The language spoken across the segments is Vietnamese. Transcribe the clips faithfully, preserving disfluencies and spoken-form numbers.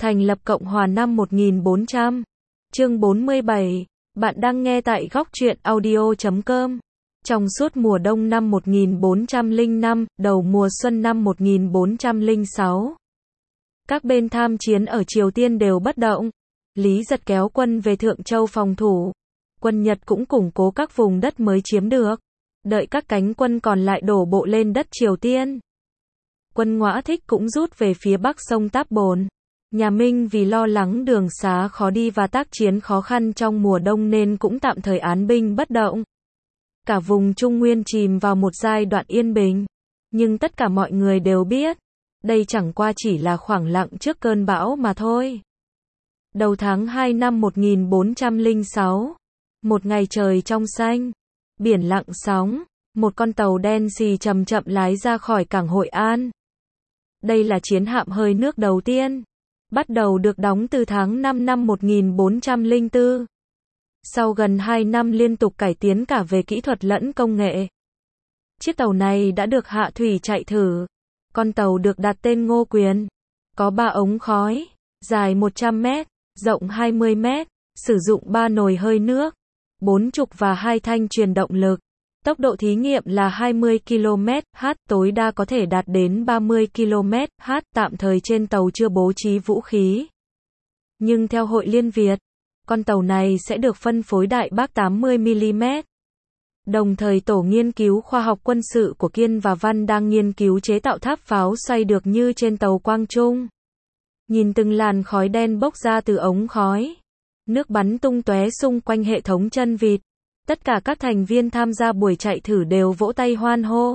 Thành lập Cộng hòa năm một nghìn bốn trăm. Chương bốn mươi bảy. Bạn đang nghe tại góc truyện audio chấm com. Trong suốt mùa đông năm một nghìn bốn trăm lẻ năm, đầu mùa xuân năm một nghìn bốn trăm lẻ sáu, các bên tham chiến ở Triều Tiên đều bất động. Lý Giật kéo quân về Thượng Châu phòng thủ. Quân Nhật cũng củng cố các vùng đất mới chiếm được. Đợi các cánh quân còn lại đổ bộ lên đất Triều Tiên. Quân Ngõa Thích cũng rút về phía bắc sông Táp Bồn. Nhà Minh vì lo lắng đường xá khó đi và tác chiến khó khăn trong mùa đông nên cũng tạm thời án binh bất động. Cả vùng Trung Nguyên chìm vào một giai đoạn yên bình. Nhưng tất cả mọi người đều biết, đây chẳng qua chỉ là khoảng lặng trước cơn bão mà thôi. Đầu tháng hai năm một nghìn bốn trăm lẻ sáu, một ngày trời trong xanh, biển lặng sóng, một con tàu đen xì chậm chậm lái ra khỏi cảng Hội An. Đây là chiến hạm hơi nước đầu tiên, bắt đầu được đóng từ tháng năm năm một nghìn bốn trăm lẻ bốn. Sau gần hai năm liên tục cải tiến cả về kỹ thuật lẫn công nghệ, chiếc tàu này đã được hạ thủy chạy thử. Con tàu được đặt tên Ngô Quyền, có ba ống khói, dài một trăm mét, rộng hai mươi mét, sử dụng ba nồi hơi nước, bốn trục và hai thanh truyền động lực. Tốc độ thí nghiệm là hai mươi ki lô mét trên giờ, tối đa có thể đạt đến ba mươi ki lô mét trên giờ, tạm thời trên tàu chưa bố trí vũ khí. Nhưng theo Hội Liên Việt, con tàu này sẽ được phân phối đại bác tám mươi mi li mét. Đồng thời Tổ nghiên cứu khoa học quân sự của Kiên và Văn đang nghiên cứu chế tạo tháp pháo xoay được như trên tàu Quang Trung. Nhìn từng làn khói đen bốc ra từ ống khói, nước bắn tung tóe xung quanh hệ thống chân vịt. Tất cả các thành viên tham gia buổi chạy thử đều vỗ tay hoan hô,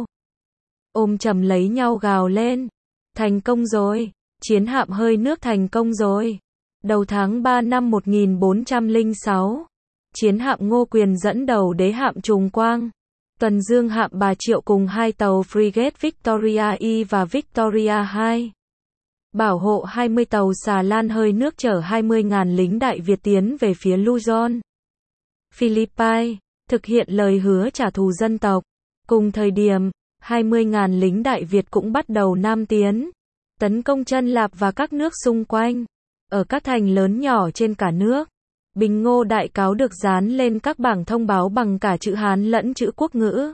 ôm chầm lấy nhau gào lên. Thành công rồi, chiến hạm hơi nước thành công rồi. Đầu tháng ba năm một nghìn bốn trăm lẻ sáu, chiến hạm Ngô Quyền dẫn đầu đế hạm Trùng Quang, tuần dương hạm Bà Triệu cùng hai tàu frigate Victoria I và Victoria hai, bảo hộ hai mươi tàu xà lan hơi nước chở hai mươi nghìn lính Đại Việt tiến về phía Luzon, Philippines, thực hiện lời hứa trả thù dân tộc. Cùng thời điểm, hai mươi nghìn lính Đại Việt cũng bắt đầu nam tiến, tấn công Chân Lạp và các nước xung quanh. Ở các thành lớn nhỏ trên cả nước, Bình Ngô Đại Cáo được dán lên các bảng thông báo bằng cả chữ Hán lẫn chữ quốc ngữ.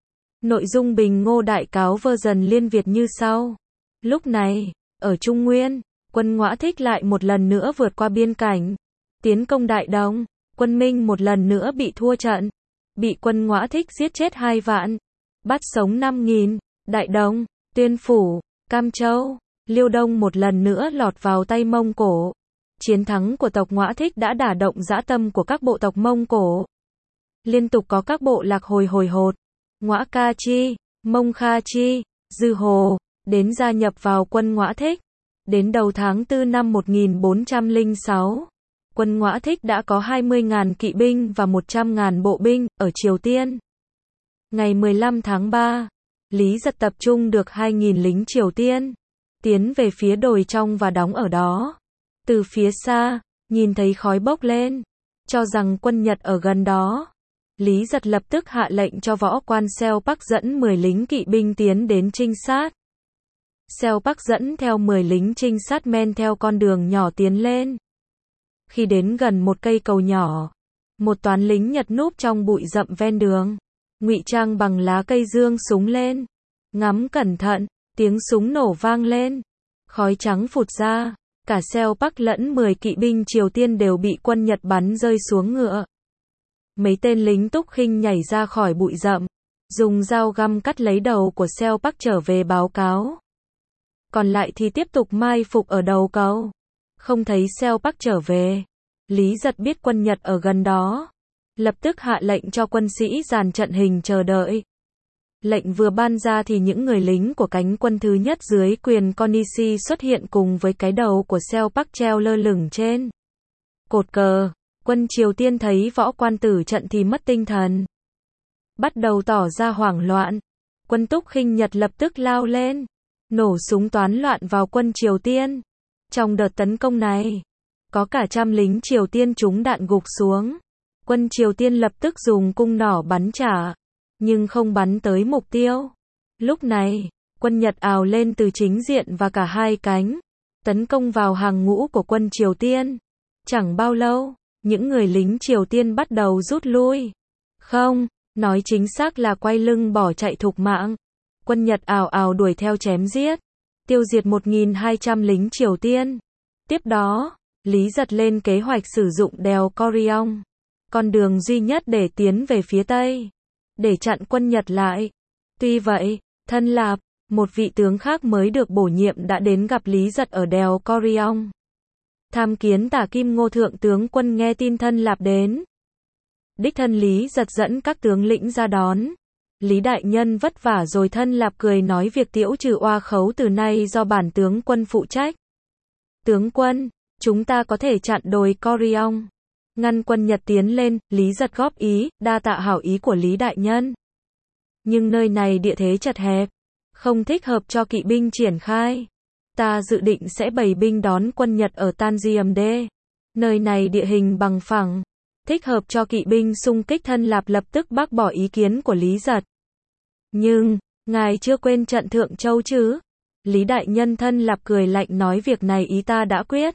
Nội dung Bình Ngô Đại Cáo version Liên Việt như sau. Lúc này, ở Trung Nguyên, quân Ngõa Thích lại một lần nữa vượt qua biên cảnh, tiến công Đại Đồng. Quân Minh một lần nữa bị thua trận, bị quân Ngõa Thích giết chết hai vạn, bắt sống năm nghìn. Đại Đồng, Tuyên Phủ, Cam Châu, Liêu Đông một lần nữa lọt vào tay Mông Cổ. Chiến thắng của tộc Ngõa Thích đã đả động dã tâm của các bộ tộc Mông Cổ. Liên tục có các bộ lạc hồi hồi hột, Ngõa Ca Chi, Mông Kha Chi, Dư Hồ, đến gia nhập vào quân Ngõa Thích. Đến đầu tháng tư năm một nghìn bốn trăm lẻ sáu, quân Ngõa Thích đã có hai mươi nghìn kỵ binh và một trăm nghìn bộ binh ở Triều Tiên. Ngày mười lăm tháng ba, Lý Giật tập trung được hai nghìn lính Triều Tiên, tiến về phía đồi trong và đóng ở đó. Từ phía xa, nhìn thấy khói bốc lên, cho rằng quân Nhật ở gần đó. Lý Giật lập tức hạ lệnh cho võ quan Seo Park dẫn mười lính kỵ binh tiến đến trinh sát. Seo Park dẫn theo mười lính trinh sát men theo con đường nhỏ tiến lên. Khi đến gần một cây cầu nhỏ, một toán lính Nhật núp trong bụi rậm ven đường, ngụy trang bằng lá cây giương súng lên. Ngắm cẩn thận, tiếng súng nổ vang lên, khói trắng phụt ra, cả Seo Park lẫn mười kỵ binh Triều Tiên đều bị quân Nhật bắn rơi xuống ngựa. Mấy tên lính Túc Khinh nhảy ra khỏi bụi rậm, dùng dao găm cắt lấy đầu của Seo Park trở về báo cáo. Còn lại thì tiếp tục mai phục ở đầu cầu. Không thấy Seo Park trở về, Lý Giật biết quân Nhật ở gần đó, lập tức hạ lệnh cho quân sĩ dàn trận hình chờ đợi. Lệnh vừa ban ra thì những người lính của cánh quân thứ nhất dưới quyền Konishi xuất hiện cùng với cái đầu của Seo Park treo lơ lửng trên cột cờ. Quân Triều Tiên thấy võ quan tử trận thì mất tinh thần, bắt đầu tỏ ra hoảng loạn. Quân Túc Khinh Nhật lập tức lao lên, nổ súng toán loạn vào quân Triều Tiên. Trong đợt tấn công này, có cả trăm lính Triều Tiên trúng đạn gục xuống. Quân Triều Tiên lập tức dùng cung nỏ bắn trả, nhưng không bắn tới mục tiêu. Lúc này, quân Nhật ào lên từ chính diện và cả hai cánh, tấn công vào hàng ngũ của quân Triều Tiên. Chẳng bao lâu, những người lính Triều Tiên bắt đầu rút lui. Không, nói chính xác là quay lưng bỏ chạy thục mạng. Quân Nhật ào ào đuổi theo chém giết, tiêu diệt một nghìn hai trăm lính Triều Tiên. Tiếp đó, Lý Giật lên kế hoạch sử dụng đèo Coriong, con đường duy nhất để tiến về phía Tây, để chặn quân Nhật lại. Tuy vậy, Thân Lạp, một vị tướng khác mới được bổ nhiệm đã đến gặp Lý Giật ở đèo Coriong. Tham kiến Tả Kim Ngô thượng tướng quân. Nghe tin Thân Lạp đến, đích thân Lý Giật dẫn các tướng lĩnh ra đón. Lý đại nhân vất vả rồi. Thân Lạp cười nói việc tiễu trừ oa khấu từ nay do bản tướng quân phụ trách. Tướng quân, chúng ta có thể chặn đồi Coriong, ngăn quân Nhật tiến lên. Lý Giật góp ý, đa tạ hảo ý của Lý đại nhân. Nhưng nơi này địa thế chật hẹp, không thích hợp cho kỵ binh triển khai. Ta dự định sẽ bày binh đón quân Nhật ở Tangier. Nơi này địa hình bằng phẳng, thích hợp cho kỵ binh xung kích. Thân Lạp lập tức bác bỏ ý kiến của Lý Giật. Nhưng, ngài chưa quên trận Thượng Châu chứ? Lý đại nhân. Thân Lạp cười lạnh nói việc này ý ta đã quyết.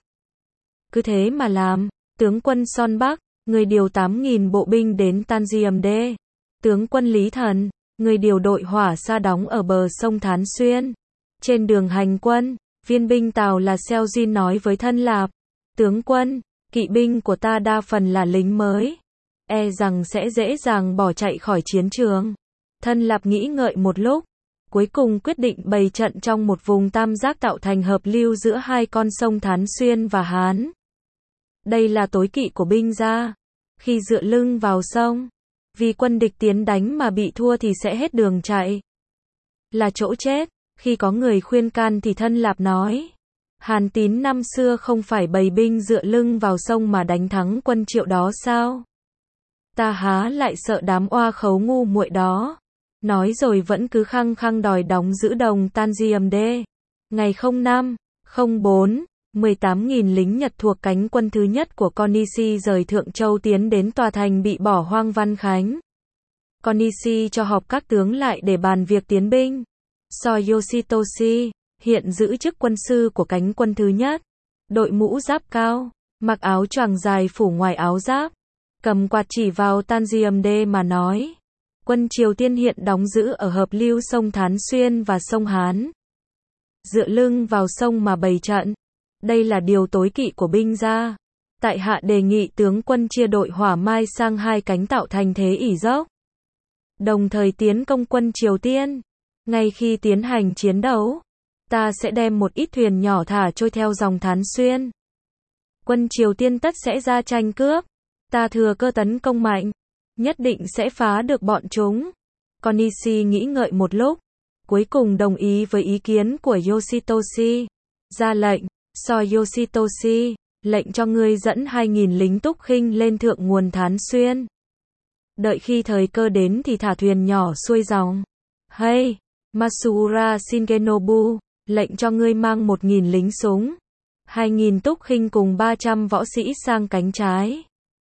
Cứ thế mà làm. Tướng quân Son Bắc, người điều tám nghìn bộ binh đến Tangier. Tướng quân Lý Thần, người điều đội hỏa xa đóng ở bờ sông Thán Xuyên. Trên đường hành quân, viên binh Tào là Seo Jin nói với Thân Lạp, tướng quân, kỵ binh của ta đa phần là lính mới, e rằng sẽ dễ dàng bỏ chạy khỏi chiến trường. Thân Lạp nghĩ ngợi một lúc, cuối cùng quyết định bày trận trong một vùng tam giác tạo thành hợp lưu giữa hai con sông Thán Xuyên và Hán. Đây là tối kỵ của binh gia. Khi dựa lưng vào sông, vì quân địch tiến đánh mà bị thua thì sẽ hết đường chạy, là chỗ chết. Khi có người khuyên can thì Thân Lạp nói, Hàn Tín năm xưa không phải bày binh dựa lưng vào sông mà đánh thắng quân Triệu đó sao? Ta há lại sợ đám oa khấu ngu muội đó. Nói rồi vẫn cứ khăng khăng đòi đóng giữ đồng Tangier. Ngày không năm, không bốn, mười tám nghìn lính Nhật thuộc cánh quân thứ nhất của Konishi rời Thượng Châu tiến đến tòa thành bị bỏ hoang Văn Khánh. Konishi cho họp các tướng lại để bàn việc tiến binh. So Yoshitoshi, hiện giữ chức quân sư của cánh quân thứ nhất, đội mũ giáp cao, mặc áo choàng dài phủ ngoài áo giáp, cầm quạt chỉ vào Tangier mà nói, quân Triều Tiên hiện đóng giữ ở hợp lưu sông Thán Xuyên và sông Hán. Dựa lưng vào sông mà bày trận, đây là điều tối kỵ của binh gia. Tại hạ đề nghị tướng quân chia đội hỏa mai sang hai cánh tạo thành thế ỉ dốc, đồng thời tiến công quân Triều Tiên. Ngay khi tiến hành chiến đấu, ta sẽ đem một ít thuyền nhỏ thả trôi theo dòng Thán Xuyên. Quân Triều Tiên tất sẽ ra tranh cướp. Ta thừa cơ tấn công mạnh, nhất định sẽ phá được bọn chúng. Konishi nghĩ ngợi một lúc, cuối cùng đồng ý với ý kiến của Yoshitoshi. Ra lệnh, So Yoshitoshi, lệnh cho ngươi dẫn hai nghìn lính túc khinh lên thượng nguồn Thán Xuyên. Đợi khi thời cơ đến thì thả thuyền nhỏ xuôi dòng. Hay, Masura Shingenobu, lệnh cho ngươi mang một nghìn lính súng, hai nghìn túc khinh cùng ba trăm võ sĩ sang cánh trái.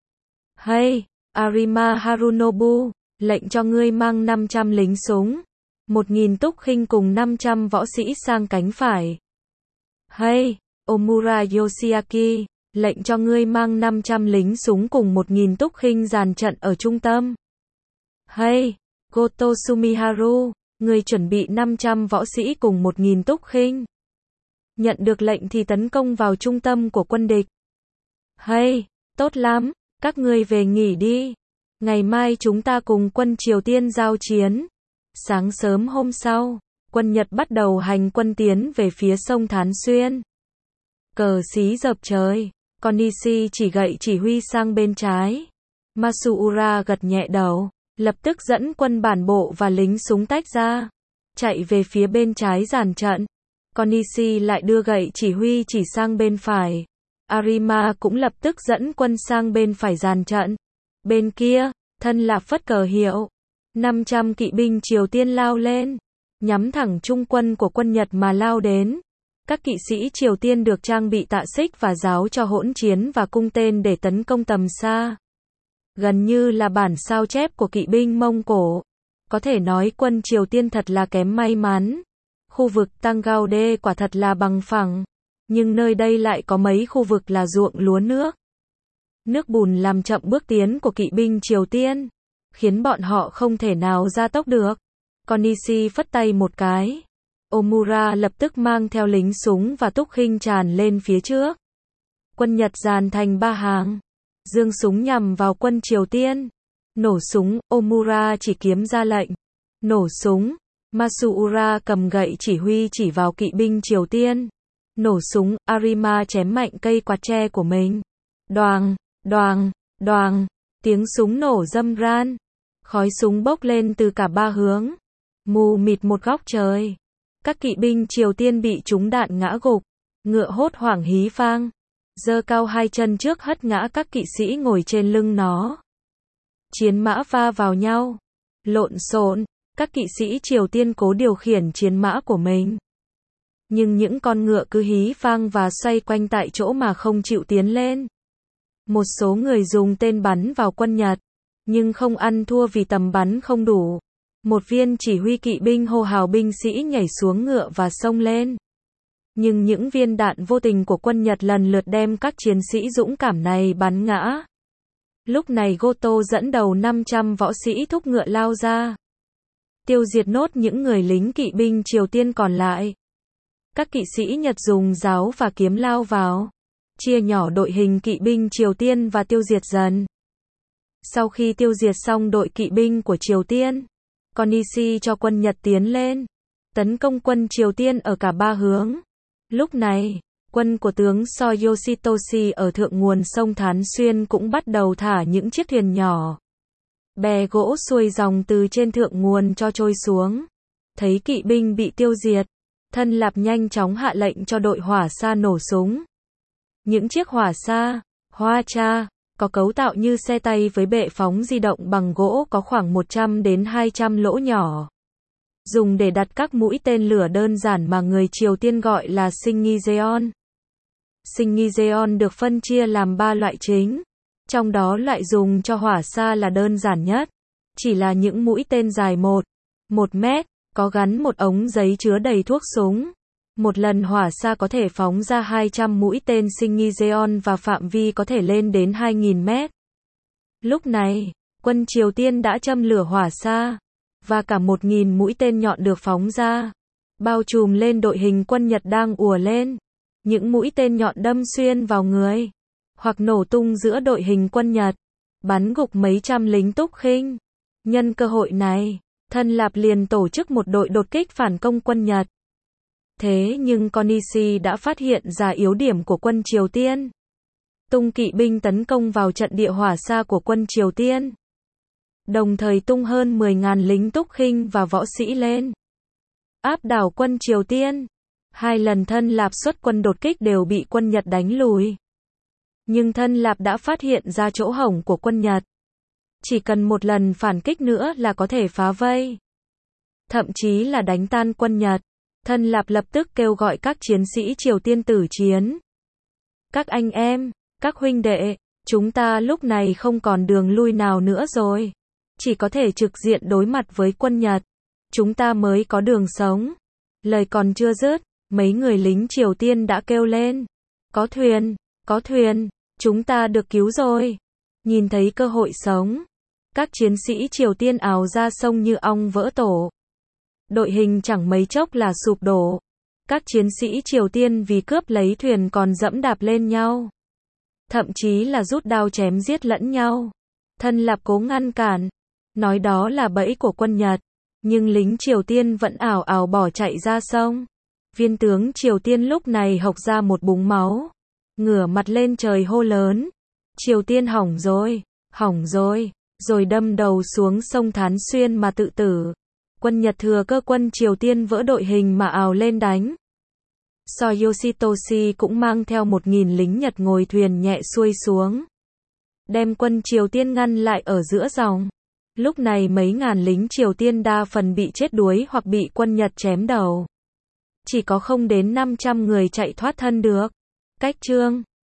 Hay, Arima Harunobu, lệnh cho ngươi mang năm trăm lính súng, một nghìn túc khinh cùng năm trăm võ sĩ sang cánh phải. Hay, Omura Yoshiaki, lệnh cho ngươi mang năm trăm lính súng cùng một nghìn túc khinh dàn trận ở trung tâm. Hay, Goto Sumiharu, ngươi chuẩn bị năm trăm võ sĩ cùng một nghìn túc khinh. Nhận được lệnh thì tấn công vào trung tâm của quân địch. Hay, tốt lắm, các ngươi về nghỉ đi. Ngày mai chúng ta cùng quân Triều Tiên giao chiến. Sáng sớm hôm sau, quân Nhật bắt đầu hành quân tiến về phía sông Thán Xuyên. Cờ xí dập trời, Konishi chỉ gậy chỉ huy sang bên trái. Masuura gật nhẹ đầu, lập tức dẫn quân bản bộ và lính súng tách ra, chạy về phía bên trái dàn trận. Konishi lại đưa gậy chỉ huy chỉ sang bên phải. Arima cũng lập tức dẫn quân sang bên phải dàn trận. Bên kia, Thân Lạp phất cờ hiệu. năm trăm kỵ binh Triều Tiên lao lên, nhắm thẳng trung quân của quân Nhật mà lao đến. Các kỵ sĩ Triều Tiên được trang bị tạ xích và giáo cho hỗn chiến và cung tên để tấn công tầm xa. Gần như là bản sao chép của kỵ binh Mông Cổ. Có thể nói quân Triều Tiên thật là kém may mắn. Khu vực Tanggaude quả thật là bằng phẳng. Nhưng nơi đây lại có mấy khu vực là ruộng lúa nước. Nước bùn làm chậm bước tiến của kỵ binh Triều Tiên, khiến bọn họ không thể nào gia tốc được. Konishi phất tay một cái. Omura lập tức mang theo lính súng và túc khinh tràn lên phía trước. Quân Nhật dàn thành ba hàng, giương súng nhằm vào quân Triều Tiên. Nổ súng, Omura chỉ kiếm ra lệnh. Nổ súng, Masuura cầm gậy chỉ huy chỉ vào kỵ binh Triều Tiên. Nổ súng, Arima chém mạnh cây quạt tre của mình. Đoàng, đoàng, đoàng, tiếng súng nổ râm ran. Khói súng bốc lên từ cả ba hướng. Mù mịt một góc trời. Các kỵ binh Triều Tiên bị trúng đạn ngã gục. Ngựa hốt hoảng hí vang, giơ cao hai chân trước hất ngã các kỵ sĩ ngồi trên lưng nó. Chiến mã va vào nhau, lộn xộn, các kỵ sĩ Triều Tiên cố điều khiển chiến mã của mình. Nhưng những con ngựa cứ hí vang và xoay quanh tại chỗ mà không chịu tiến lên. Một số người dùng tên bắn vào quân Nhật, nhưng không ăn thua vì tầm bắn không đủ. Một viên chỉ huy kỵ binh hô hào binh sĩ nhảy xuống ngựa và xông lên. Nhưng những viên đạn vô tình của quân Nhật lần lượt đem các chiến sĩ dũng cảm này bắn ngã. Lúc này Goto dẫn đầu năm trăm võ sĩ thúc ngựa lao ra, tiêu diệt nốt những người lính kỵ binh Triều Tiên còn lại. Các kỵ sĩ Nhật dùng giáo và kiếm lao vào, chia nhỏ đội hình kỵ binh Triều Tiên và tiêu diệt dần. Sau khi tiêu diệt xong đội kỵ binh của Triều Tiên, Konishi cho quân Nhật tiến lên, tấn công quân Triều Tiên ở cả ba hướng. Lúc này, quân của tướng So Yoshitoshi ở thượng nguồn sông Thán Xuyên cũng bắt đầu thả những chiếc thuyền nhỏ. Bè gỗ xuôi dòng từ trên thượng nguồn cho trôi xuống. Thấy kỵ binh bị tiêu diệt, Thân Lạp nhanh chóng hạ lệnh cho đội hỏa xa nổ súng. Những chiếc hỏa xa, hoa cha, có cấu tạo như xe tay với bệ phóng di động bằng gỗ có khoảng một trăm đến hai trăm lỗ nhỏ. Dùng để đặt các mũi tên lửa đơn giản mà người Triều Tiên gọi là Shingizeon. Shingizeon được phân chia làm ba loại chính. Trong đó loại dùng cho hỏa xa là đơn giản nhất. Chỉ là những mũi tên dài một, một mét, có gắn một ống giấy chứa đầy thuốc súng. Một lần hỏa xa có thể phóng ra hai trăm mũi tên Shingizeon và phạm vi có thể lên đến hai nghìn mét. Lúc này, quân Triều Tiên đã châm lửa hỏa xa, và cả một nghìn mũi tên nhọn được phóng ra, bao trùm lên đội hình quân Nhật đang ùa lên. Những mũi tên nhọn đâm xuyên vào người, hoặc nổ tung giữa đội hình quân Nhật, bắn gục mấy trăm lính túc khinh. Nhân cơ hội này, Thân Lạp liền tổ chức một đội đột kích phản công quân Nhật. Thế nhưng Konishi đã phát hiện ra yếu điểm của quân Triều Tiên. Tung kỵ binh tấn công vào trận địa hỏa xa của quân Triều Tiên, đồng thời tung hơn mười nghìn lính túc khinh và võ sĩ lên, áp đảo quân Triều Tiên. Hai lần Thân Lạp xuất quân đột kích đều bị quân Nhật đánh lùi. Nhưng Thân Lạp đã phát hiện ra chỗ hổng của quân Nhật. Chỉ cần một lần phản kích nữa là có thể phá vây, thậm chí là đánh tan quân Nhật. Thân Lạp lập tức kêu gọi các chiến sĩ Triều Tiên tử chiến. Các anh em, các huynh đệ, chúng ta lúc này không còn đường lui nào nữa rồi. Chỉ có thể trực diện đối mặt với quân Nhật. Chúng ta mới có đường sống. Lời còn chưa dứt, mấy người lính Triều Tiên đã kêu lên. Có thuyền, có thuyền, chúng ta được cứu rồi. Nhìn thấy cơ hội sống, các chiến sĩ Triều Tiên ào ra sông như ong vỡ tổ. Đội hình chẳng mấy chốc là sụp đổ. Các chiến sĩ Triều Tiên vì cướp lấy thuyền còn dẫm đạp lên nhau, thậm chí là rút đao chém giết lẫn nhau. Thân Lạp cố ngăn cản, nói đó là bẫy của quân Nhật, nhưng lính Triều Tiên vẫn ảo ảo bỏ chạy ra sông. Viên tướng Triều Tiên lúc này hộc ra một búng máu, ngửa mặt lên trời hô lớn: Triều Tiên hỏng rồi, hỏng rồi, rồi đâm đầu xuống sông Thán Xuyên mà tự tử. Quân Nhật thừa cơ quân Triều Tiên vỡ đội hình mà ào lên đánh. So Yoshitoshi cũng mang theo một nghìn lính Nhật ngồi thuyền nhẹ xuôi xuống, đem quân Triều Tiên ngăn lại ở giữa dòng. Lúc này mấy ngàn lính Triều Tiên đa phần bị chết đuối hoặc bị quân Nhật chém đầu. Chỉ có không đến năm trăm người chạy thoát thân được. Cách chương